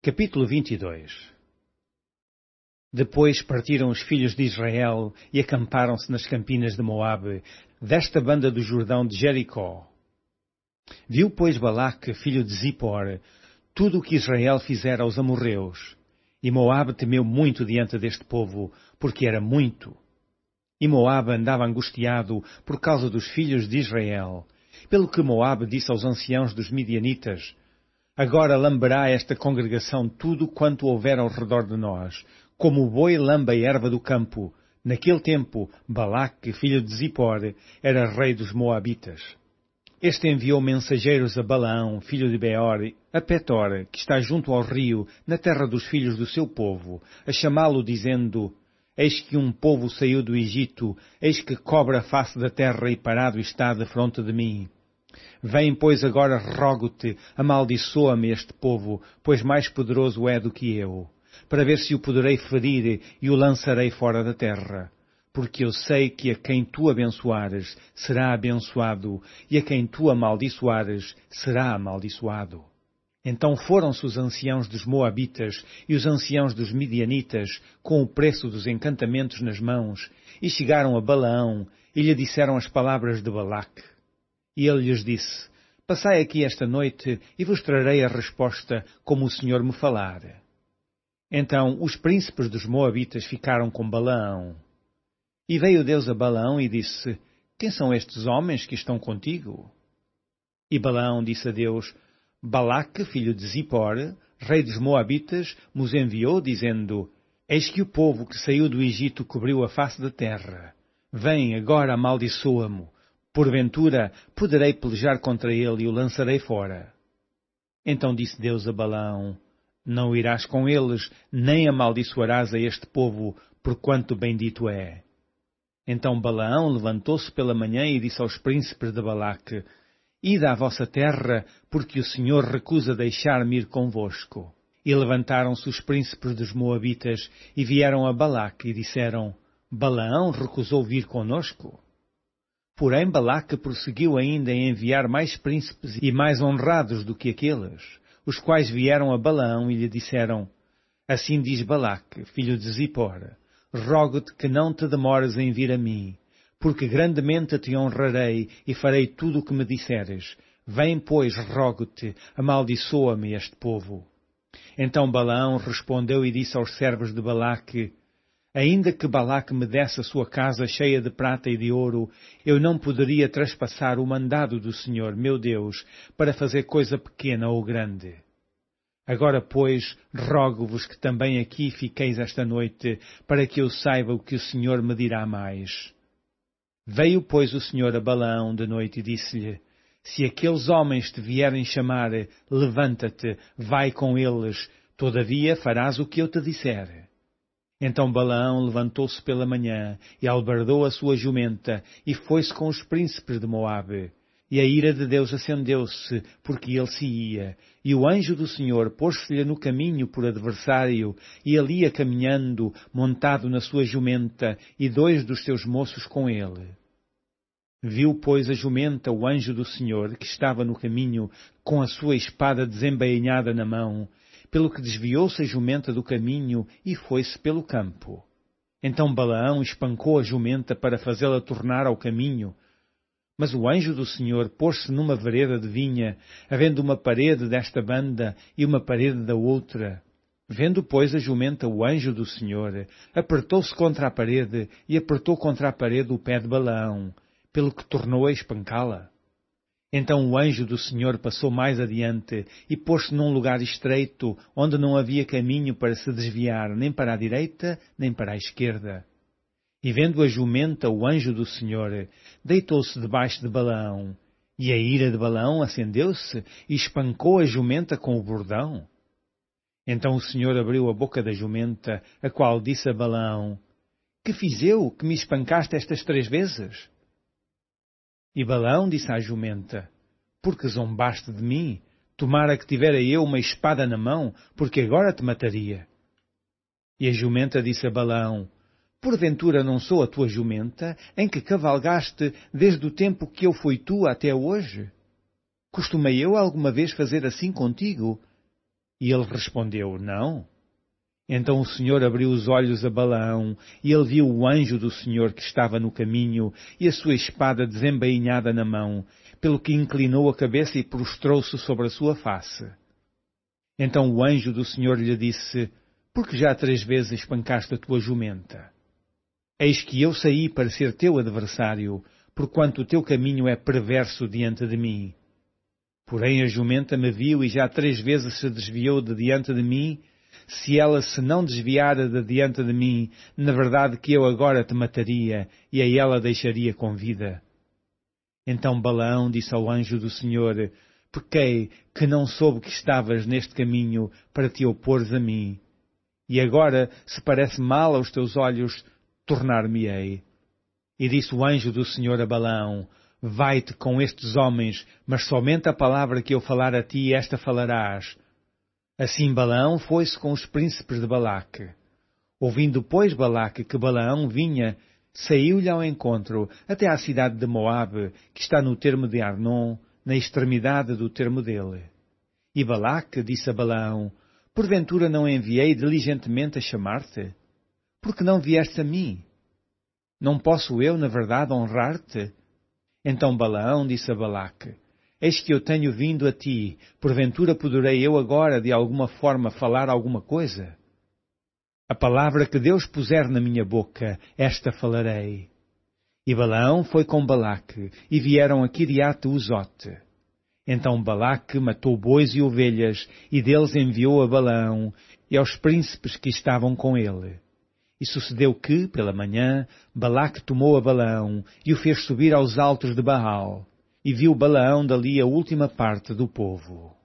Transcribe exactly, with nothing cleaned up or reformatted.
Capítulo vinte e dois. Depois partiram os filhos de Israel e acamparam-se nas campinas de Moabe, desta banda do Jordão de Jericó. Viu, pois, Balaque, filho de Zippor, tudo o que Israel fizera aos amorreus. E Moabe temeu muito diante deste povo, porque era muito. E Moabe andava angustiado por causa dos filhos de Israel. Pelo que Moabe disse aos anciãos dos midianitas: Agora lamberá esta congregação tudo quanto houver ao redor de nós, como o boi lambe a erva do campo. Naquele tempo, Balaque, filho de Zippor, era rei dos Moabitas. Este enviou mensageiros a Balaão, filho de Beor, a Petor, que está junto ao rio, na terra dos filhos do seu povo, a chamá-lo, dizendo: Eis que um povo saiu do Egito, eis que cobre a face da terra e parado está defronte de mim. Vem, pois, agora rogo-te, amaldiçoa-me este povo, pois mais poderoso é do que eu, para ver se o poderei ferir e o lançarei fora da terra. Porque eu sei que a quem tu abençoares será abençoado, e a quem tu amaldiçoares será amaldiçoado. Então foram-se os anciãos dos Moabitas e os anciãos dos Midianitas, com o preço dos encantamentos nas mãos, e chegaram a Balaão, e lhe disseram as palavras de Balaque. E ele lhes disse: Passai aqui esta noite, e vos trarei a resposta, como o Senhor me falar. Então os príncipes dos Moabitas ficaram com Balaão. E veio Deus a Balaão e disse: Quem são estes homens que estão contigo? E Balaão disse a Deus: Balaque, filho de Zippor, rei dos Moabitas, nos enviou, dizendo: Eis que o povo que saiu do Egito cobriu a face da terra. Vem, agora amaldiçoa-mo. Porventura, poderei pelejar contra ele e o lançarei fora. Então disse Deus a Balaão: Não irás com eles, nem amaldiçoarás a este povo, porquanto bendito é. Então Balaão levantou-se pela manhã e disse aos príncipes de Balaque: Ide à vossa terra, porque o Senhor recusa deixar-me ir convosco. E levantaram-se os príncipes dos Moabitas e vieram a Balaque e disseram: Balaão recusou vir conosco? Porém Balaque prosseguiu ainda em enviar mais príncipes e mais honrados do que aqueles, os quais vieram a Balaão e lhe disseram: Assim diz Balaque, filho de Zippor: Rogo-te que não te demores em vir a mim, porque grandemente te honrarei e farei tudo o que me disseres. Vem, pois, rogo-te, amaldiçoa-me este povo. Então Balaão respondeu e disse aos servos de Balaque: Ainda que Balaque me desse a sua casa cheia de prata e de ouro, eu não poderia traspassar o mandado do Senhor, meu Deus, para fazer coisa pequena ou grande. Agora, pois, rogo-vos que também aqui fiqueis esta noite, para que eu saiba o que o Senhor me dirá mais. Veio, pois, o Senhor a Balaão de noite e disse-lhe: Se aqueles homens te vierem chamar, levanta-te, vai com eles, todavia farás o que eu te disser. Então Balaão levantou-se pela manhã e albardou a sua jumenta e foi-se com os príncipes de Moabe. E a ira de Deus acendeu-se, porque ele se ia, e o anjo do Senhor pôs-se-lhe no caminho por adversário, e ele ia caminhando, montado na sua jumenta, e dois dos seus moços com ele. Viu, pois, a jumenta o anjo do Senhor, que estava no caminho, com a sua espada desembainhada na mão, pelo que desviou-se a jumenta do caminho e foi-se pelo campo. Então Balaão espancou a jumenta para fazê-la tornar ao caminho. Mas o anjo do Senhor pôs-se numa vereda de vinha, havendo uma parede desta banda e uma parede da outra. Vendo, pois, a jumenta o anjo do Senhor, apertou-se contra a parede e apertou contra a parede o pé de Balaão, pelo que tornou a espancá-la. Então o anjo do Senhor passou mais adiante e pôs-se num lugar estreito, onde não havia caminho para se desviar, nem para a direita, nem para a esquerda. E vendo a jumenta o anjo do Senhor, deitou-se debaixo de Balaão, e a ira de Balaão acendeu-se e espancou a jumenta com o bordão. Então o Senhor abriu a boca da jumenta, a qual disse a Balaão: Que fiz eu, que me espancaste estas três vezes? E Balaão disse à jumenta: Porque zombaste de mim? Tomara que tivera eu uma espada na mão, porque agora te mataria. E a jumenta disse a Balaão: Porventura não sou a tua jumenta, em que cavalgaste desde o tempo que eu fui tua até hoje? Costumei eu alguma vez fazer assim contigo? E ele respondeu, não. Então o Senhor abriu os olhos a Balaão, e ele viu o anjo do Senhor que estava no caminho, e a sua espada desembainhada na mão, pelo que inclinou a cabeça e prostrou-se sobre a sua face. Então o anjo do Senhor lhe disse, por que já três vezes espancaste a tua jumenta? Eis que eu saí para ser teu adversário, porquanto o teu caminho é perverso diante de mim. Porém a jumenta me viu e já três vezes se desviou de diante de mim. Se ela se não desviara de diante de mim, na verdade que eu agora te mataria e a ela deixaria com vida. Então Balaão disse ao anjo do Senhor, pequei que não soube que estavas neste caminho para te opores a mim. E agora, se parece mal aos teus olhos, tornar-me-ei. E disse o anjo do Senhor a Balaão, vai-te com estes homens, mas somente a palavra que eu falar a ti, esta falarás. Assim Balaão foi-se com os príncipes de Balaque. Ouvindo, pois, Balaque que Balaão vinha, saiu-lhe ao encontro até à cidade de Moabe, que está no termo de Arnon, na extremidade do termo dele. E Balaque disse a Balaão, porventura não enviei diligentemente a chamar-te? Por que não vieste a mim? Não posso eu, na verdade, honrar-te? Então Balaão disse a Balaque, eis que eu tenho vindo a ti, porventura poderei eu agora de alguma forma falar alguma coisa? A palavra que Deus puser na minha boca, esta falarei. E Balaão foi com Balaque, e vieram a Quiriate-Uzote. Então Balaque matou bois e ovelhas, e deles enviou a Balaão, e aos príncipes que estavam com ele. E sucedeu que, pela manhã, Balaque tomou a Balaão, e o fez subir aos altos de Baal, e viu Balaão dali a última parte do povo.